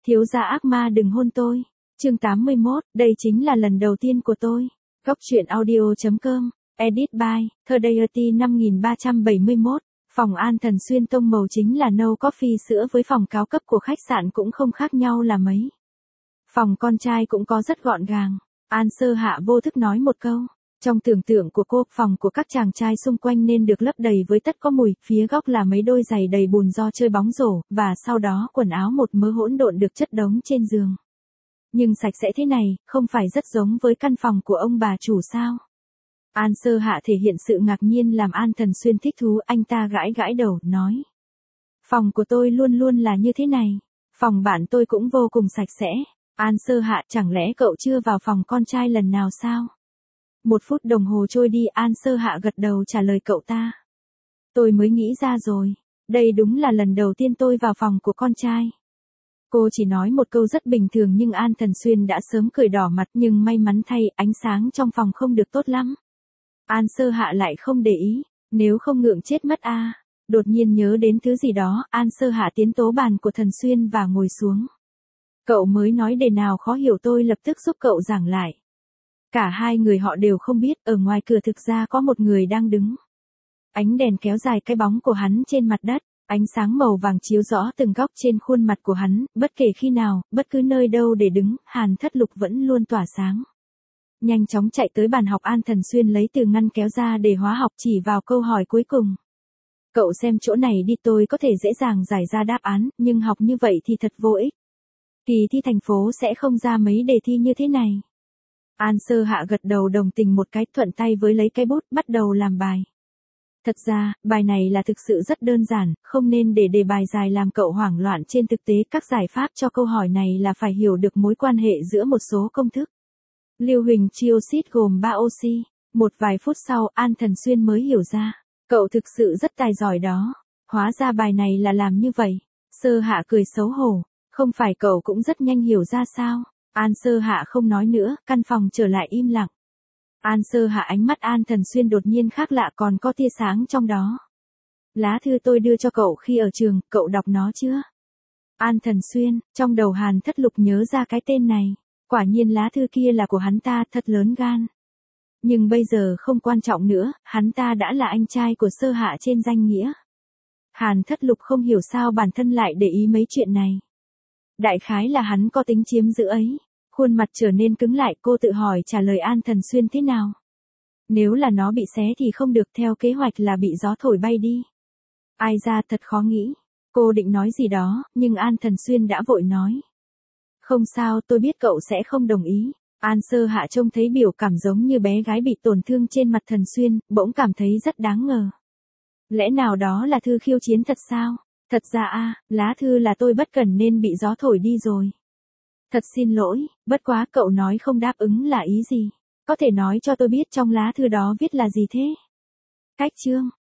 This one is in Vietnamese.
Thiếu gia ác ma đừng hôn tôi. Chương 81, đây chính là lần đầu tiên của tôi. Góc truyện audio.com, edit by, Therdayerty 5371, phòng An Thần Xuyên tông màu chính là nâu coffee sữa với phòng cao cấp của khách sạn cũng không khác nhau là mấy. Phòng con trai cũng có rất gọn gàng. An Sơ Hạ vô thức nói một câu. Trong tưởng tượng của cô, phòng của các chàng trai xung quanh nên được lấp đầy với tất có mùi, phía góc là mấy đôi giày đầy bùn do chơi bóng rổ, và sau đó quần áo một mớ hỗn độn được chất đống trên giường. Nhưng sạch sẽ thế này, không phải rất giống với căn phòng của ông bà chủ sao? An Sơ Hạ thể hiện sự ngạc nhiên làm An Thần Xuyên thích thú, anh ta gãi gãi đầu, nói. Phòng của tôi luôn luôn là như thế này. Phòng bạn tôi cũng vô cùng sạch sẽ. An Sơ Hạ, chẳng lẽ cậu chưa vào phòng con trai lần nào sao? 1 phút đồng hồ trôi đi, An Sơ Hạ gật đầu trả lời cậu ta. Tôi mới nghĩ ra rồi. Đây đúng là lần đầu tiên tôi vào phòng của con trai. Cô chỉ nói một câu rất bình thường nhưng An Thần Xuyên đã sớm cười đỏ mặt, nhưng may mắn thay, ánh sáng trong phòng không được tốt lắm. An Sơ Hạ lại không để ý, nếu không ngượng chết mất a. Đột nhiên nhớ đến thứ gì đó, An Sơ Hạ tiến tố bàn của Thần Xuyên và ngồi xuống. Cậu mới nói đề nào khó hiểu tôi lập tức giúp cậu giảng lại. Cả hai người họ đều không biết, ở ngoài cửa thực ra có một người đang đứng. Ánh đèn kéo dài cái bóng của hắn trên mặt đất, ánh sáng màu vàng chiếu rõ từng góc trên khuôn mặt của hắn, bất kể khi nào, bất cứ nơi đâu để đứng, Hàn Thất Lục vẫn luôn tỏa sáng. Nhanh chóng chạy tới bàn học, An Thần Xuyên lấy từ ngăn kéo ra để hóa học chỉ vào câu hỏi cuối cùng. Cậu xem chỗ này đi, tôi có thể dễ dàng giải ra đáp án, nhưng học như vậy thì thật vô ích. Kỳ thi thành phố sẽ không ra mấy đề thi như thế này. An Sơ Hạ gật đầu đồng tình một cái, thuận tay với lấy cái bút, bắt đầu làm bài. Thật ra, bài này là thực sự rất đơn giản, không nên để đề bài dài làm cậu hoảng loạn. Trên thực tế, các giải pháp cho câu hỏi này là phải hiểu được mối quan hệ giữa một số công thức. Lưu huỳnh trioxit gồm 3 oxy. Một vài phút sau, An Thần Xuyên mới hiểu ra. Cậu thực sự rất tài giỏi đó. Hóa ra bài này là làm như vậy. Sơ Hạ cười xấu hổ. Không phải cậu cũng rất nhanh hiểu ra sao? An Sơ Hạ không nói nữa, căn phòng trở lại im lặng. An Sơ Hạ, ánh mắt An Thần Xuyên đột nhiên khác lạ, còn có tia sáng trong đó. Lá thư tôi đưa cho cậu khi ở trường, cậu đọc nó chưa? An Thần Xuyên, trong đầu Hàn Thất Lục nhớ ra cái tên này. Quả nhiên lá thư kia là của hắn ta, thật lớn gan. Nhưng bây giờ không quan trọng nữa, hắn ta đã là anh trai của Sơ Hạ trên danh nghĩa. Hàn Thất Lục không hiểu sao bản thân lại để ý mấy chuyện này. Đại khái là hắn có tính chiếm giữ ấy. Khuôn mặt trở nên cứng lại, cô tự hỏi trả lời An Thần Xuyên thế nào. Nếu là nó bị xé thì không được, theo kế hoạch là bị gió thổi bay đi. Ai ra, thật khó nghĩ. Cô định nói gì đó, nhưng An Thần Xuyên đã vội nói. Không sao, tôi biết cậu sẽ không đồng ý. An Sơ Hạ trông thấy biểu cảm giống như bé gái bị tổn thương trên mặt Thần Xuyên, bỗng cảm thấy rất đáng ngờ. Lẽ nào đó là thư khiêu chiến thật sao? Thật ra lá thư là tôi bất cẩn nên bị gió thổi đi rồi. Thật xin lỗi, bất quá cậu nói không đáp ứng là ý gì? Có thể nói cho tôi biết trong lá thư đó viết là gì thế? Cách chương.